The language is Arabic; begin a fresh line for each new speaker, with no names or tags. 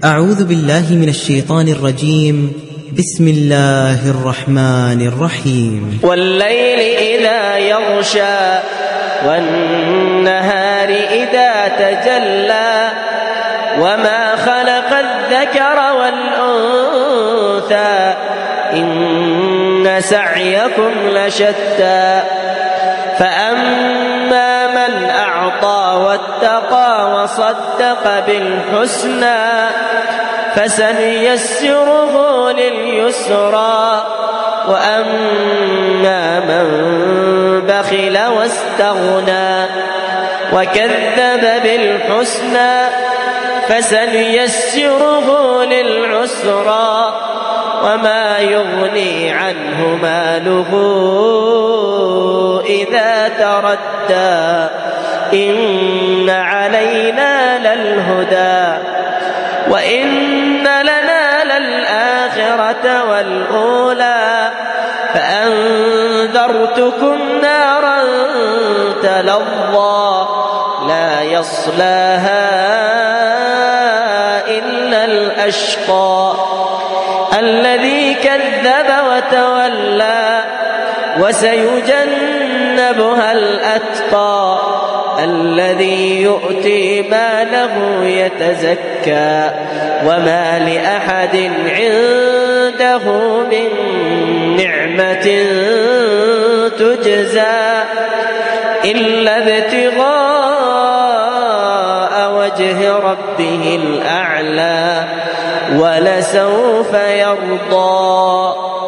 أعوذ بالله من الشيطان الرجيم. بسم الله الرحمن الرحيم.
والليل إذا يغشى والنهار إذا تجلى وما خلق الذكر والأنثى إن سعيكم لشتى فأما من أعطى واتقى وصدق بالحسنى فسنيسره لليسرى وأما من بخل واستغنى وكذب بالحسنى فسنيسره للعسرى وما يغني عنه ماله إذا تردى إن علينا للهدى وإن لنا للآخرة والأولى فأنذرتكم نارا تلظى لا يصلاها إلا الأشقى الذي كذب وتولى وسيجنبها الأتقى الذي يؤتي ماله يتزكى وما لأحد عنده من نعمة تجزى إلا ابتغاء وجه ربه الأعلى ولسوف يرضى.